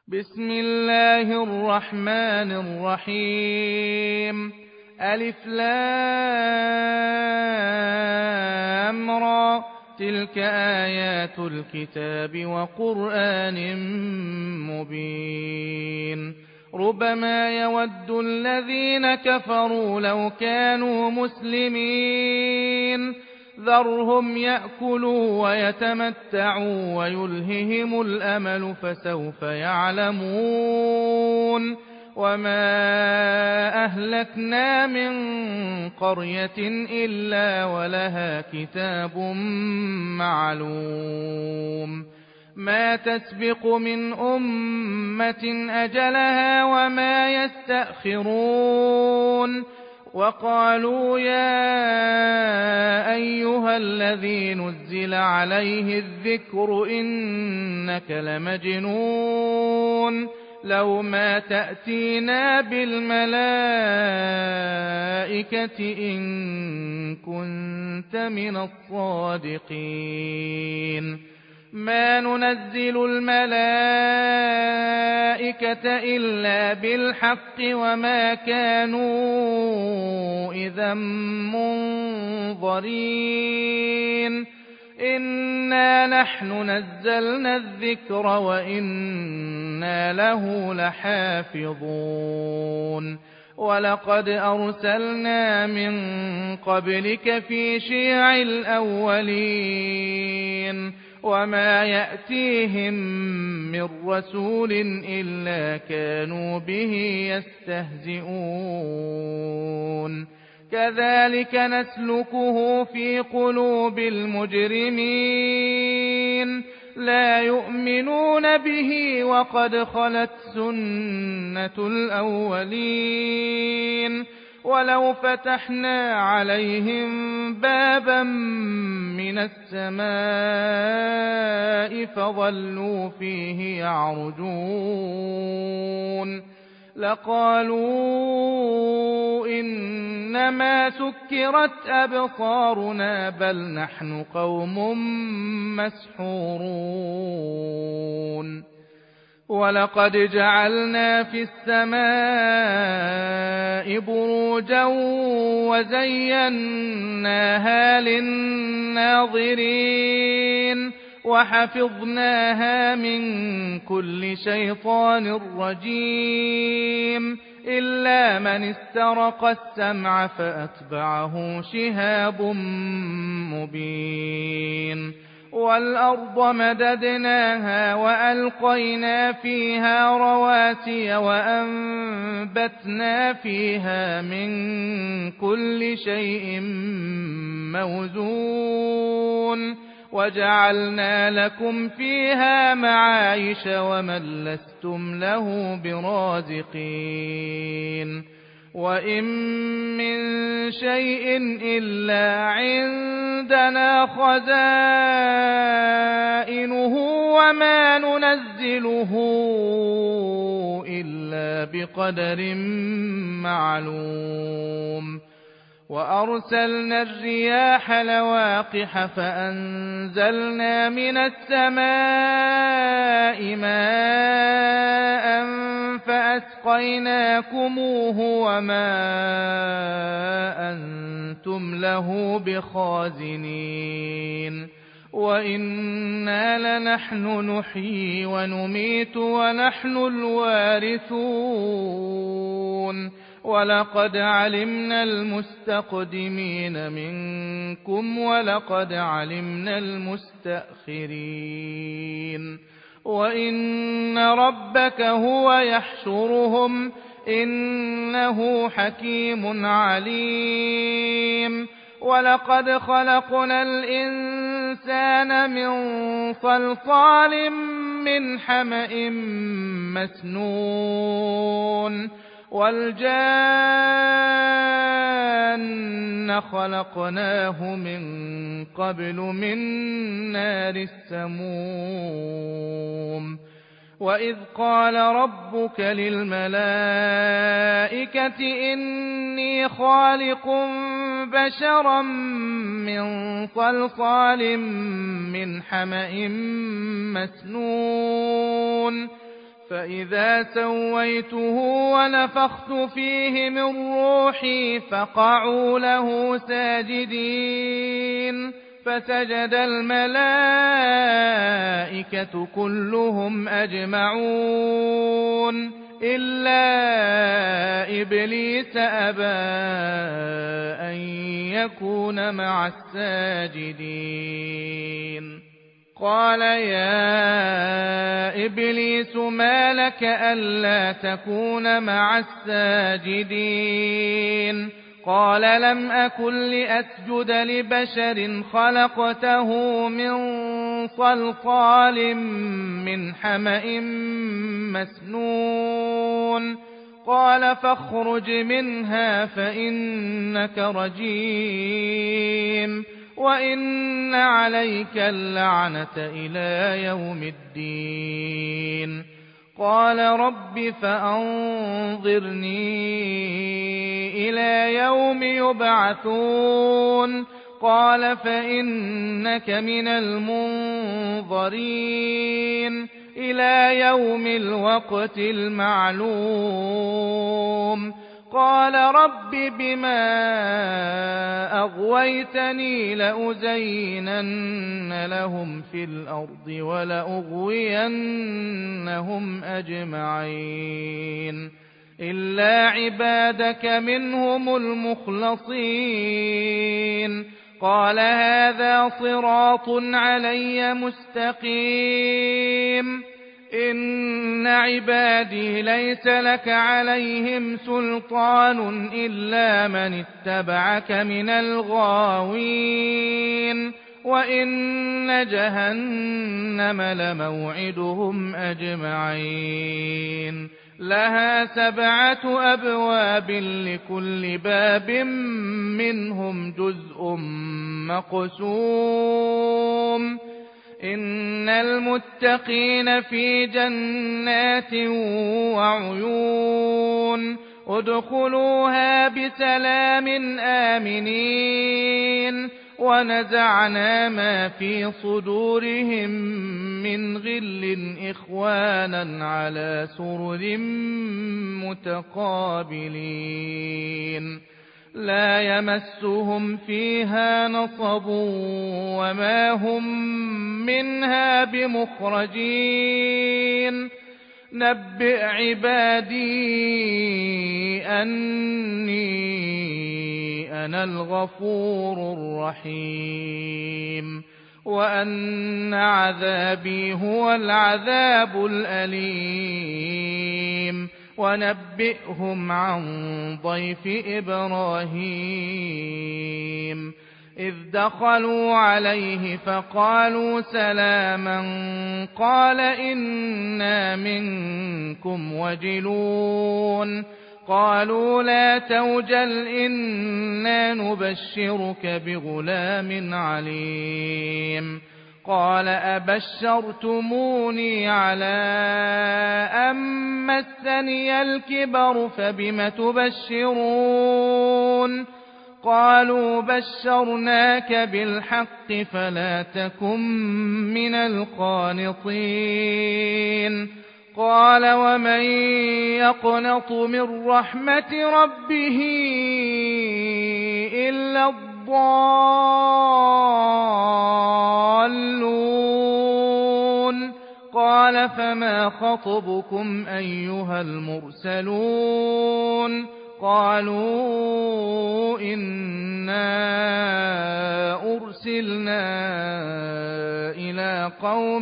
بسم الله الرحمن الرحيم. ألف لام را، تلك آيات الكتاب وقرآن مبين. ربما يود الذين كفروا لو كانوا مسلمين، ذرهم يأكلوا ويتمتعوا ويلههم الأمل فسوف يعلمون. وما أهلكنا من قرية إلا ولها كتاب معلوم، ما تسبق من أمة أجلها وما يستأخرون. وقالوا يا أيها الذي نزل عليه الذكر إنك لمجنون، لو ما تأتينا بالملائكة إن كنت من الصادقين. ما ننزل الملائكة إلا بالحق وما كانوا إذا منظرين. إنا نحن نزلنا الذكر وإنا له لحافظون. ولقد أرسلنا من قبلك في شيع الأولين، وما يأتيهم من رسول إلا كانوا به يستهزئون. كذلك نسلكه في قلوب المجرمين، لا يؤمنون به وقد خلت سنة الأولين. ولو فتحنا عليهم بابا من السماء فظلوا فيه يعرجون لقالوا إنما سكرت أبصارنا بل نحن قوم مسحورون. ولقد جعلنا في السماء بروجا وزيناها للناظرين وحفظناها من كل شيطان رجيم إلا من استرق السمع فأتبعه شهاب مبين. والأرض مددناها وألقينا فيها رواسي وأنبتنا فيها من كل شيء موزون وجعلنا لكم فيها معايش ومن لستم له برازقين. وإن من شيء إلا عندنا خزائنه وما ننزله إلا بقدر معلوم. وأرسلنا الرياح لواقح فأنزلنا من السماء ماء فأسقيناكموه وما أنتم له بخازنين. وإنا لنحن نحيي ونميت ونحن الوارثون. ولقد علمنا المستقدمين منكم ولقد علمنا المستأخرين. وإن ربك هو يحشرهم إنه حكيم عليم. ولقد خلقنا الإنسان من صلصال من حمأ مسنون والجان خلقناه من قبل من نار السموم. وإذ قال ربك للملائكة إني خالق بشرا من صلصال من حمأ مسنون فإذا سويته ونفخت فيه من روحي فقعوا له ساجدين فسجد الملائكة كلهم أجمعون إلا إبليس أبى أن يكون مع الساجدين قال يا إبليس ما لك ألا تكون مع الساجدين قال لم أكن لأسجد لبشر خلقته من صلصال من حمأ مسنون قال فاخرج منها فإنك رجيم وإن عليك اللعنة إلى يوم الدين قال رب فأنظرني إلى يوم يبعثون قال فإنك من المنظرين إلى يوم الوقت المعلوم قال رب بما أغويتني لأزينن لهم في الأرض ولأغوينهم أجمعين إلا عبادك منهم المخلصين قال هذا صراط علي مستقيم إن عبادي ليس لك عليهم سلطان إلا من اتبعك من الغاوين وإن جهنم لموعدهم أجمعين لها 7 أبواب لكل باب منهم جزء مقسوم إن المتقين في جنات وعيون ادخلوها بسلام آمنين ونزعنا ما في صدورهم من غل إخوانا على سرر متقابلين لا يمسهم فيها نصب وما هم منها بمخرجين نبئ عبادي أني أنا الغفور الرحيم وأن عذابي هو العذاب الأليم ونبئهم عن ضيف إبراهيم إذ دخلوا عليه فقالوا سلاما قال إنا منكم وجلون قالوا لا توجل إنا نبشرك بغلام عليم قال أبشرتموني على أن مسني الكبر فبم تبشرون قالوا بشرناك بالحق فلا تكن من القانطين قال ومن يقنط من رحمة ربه إلا الضالون قال فما خطبكم أيها المرسلون قالوا إنا أرسلنا إلى قوم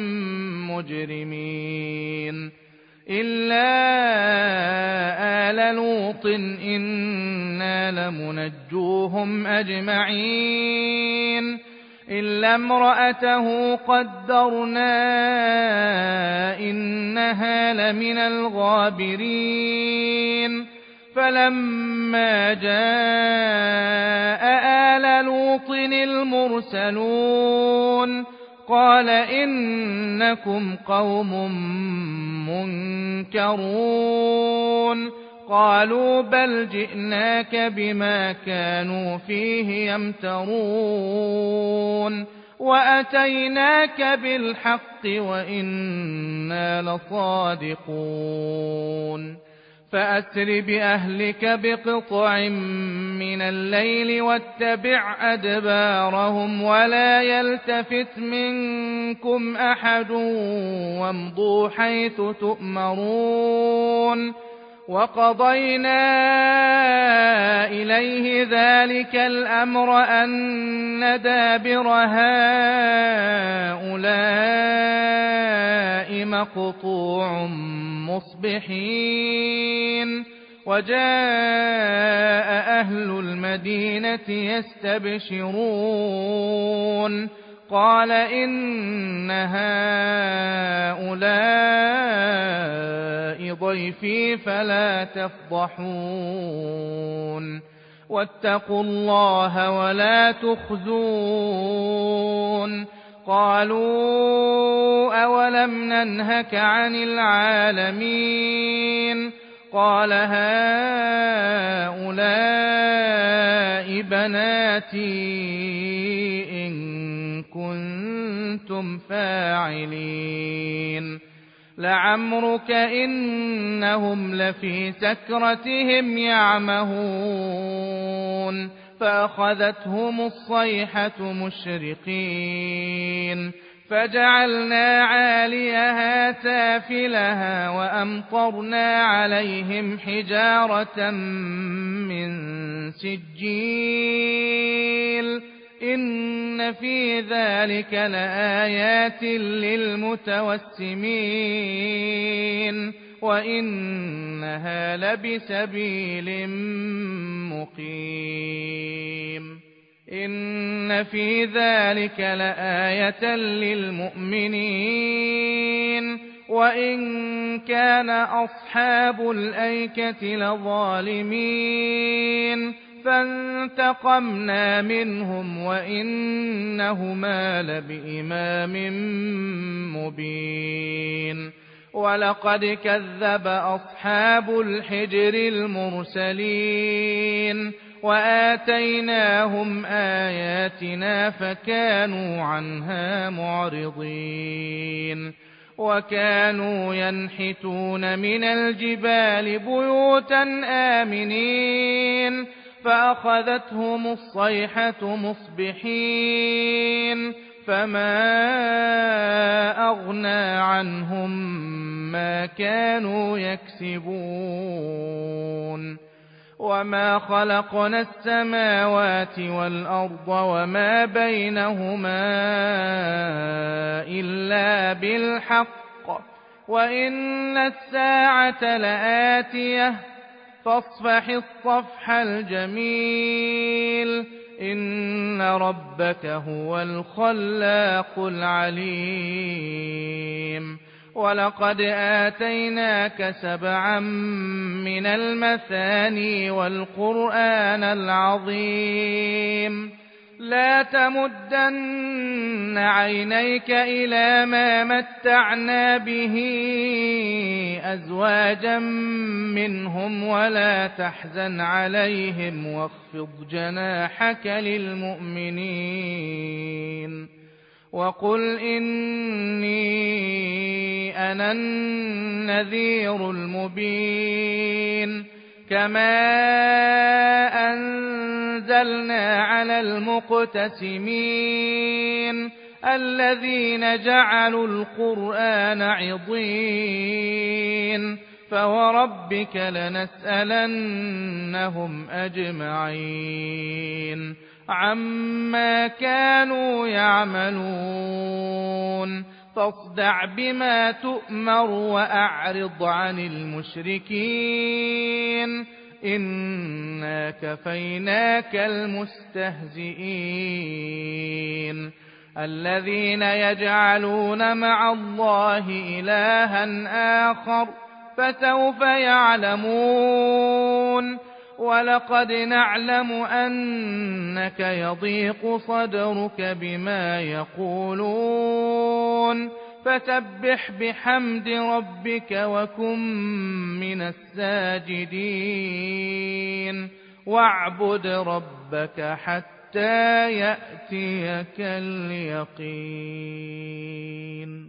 مجرمين إلا آل لوط إنا لمنجوهم أجمعين إلا امرأته قدرنا إنها لمن الغابرين فلما جاء آل لوط المرسلون قال إنكم قوم منكرون قالوا بل جئناك بما كانوا فيه يمترون وأتيناك بالحق وإنا لصادقون فأسر بأهلك بقطع من الليل واتبع أدبارهم ولا يلتفت منكم أحد وامضوا حيث تؤمرون وقضينا إليه ذلك الأمر أن دابر هؤلاء مقطوع مصبحين وجاء أهل المدينة يستبشرون قال إن هؤلاء ضيفي فلا تفضحون واتقوا الله ولا تخزون قالوا أولم ننهك عن العالمين قال هؤلاء بناتي إن كنتم فاعلين لعمرك إنهم لفي سكرتهم يعمهون فأخذتهم الصيحة مشرقين فجعلنا عاليها سافلها وأمطرنا عليهم حجارة من سجيل إن في ذلك لآيات للمتوسمين وإنها لبسبيل مقيم إن في ذلك لآية للمؤمنين وإن كان أصحاب الأيكة لظالمين فانتقمنا منهم وإنهما لبإمام مبين ولقد كذب أصحاب الحجر المرسلين وآتيناهم آياتنا فكانوا عنها معرضين وكانوا ينحتون من الجبال بيوتا آمنين فأخذتهم الصيحة مصبحين فما أغنى عنهم ما كانوا يكسبون وما خلقنا السماوات والأرض وما بينهما إلا بالحق وإن الساعة لآتية فاصفح الصفح الجميل إن ربك هو الخلاق العليم ولقد آتيناك 7 من المثاني والقرآن العظيم لا تمدن عينيك إلى ما متعنا به أزواجا منهم ولا تحزن عليهم واخفض جناحك للمؤمنين وقل إني أنا النذير المبين كما أنزلنا على المقتسمين الذين جعلوا القرآن عضين فوربك لنسألنهم أجمعين عما كانوا يعملون فاصدع بما تؤمر وأعرض عن المشركين إنا كفيناك المستهزئين الذين يجعلون مع الله إلها آخر فسوف يعلمون ولقد نعلم أنك يضيق صدرك بما يقولون فسبح بحمد ربك وكن من الساجدين واعبد ربك حتى حَتَّىٰ يَأْتِيَكَ الْيَقِينُ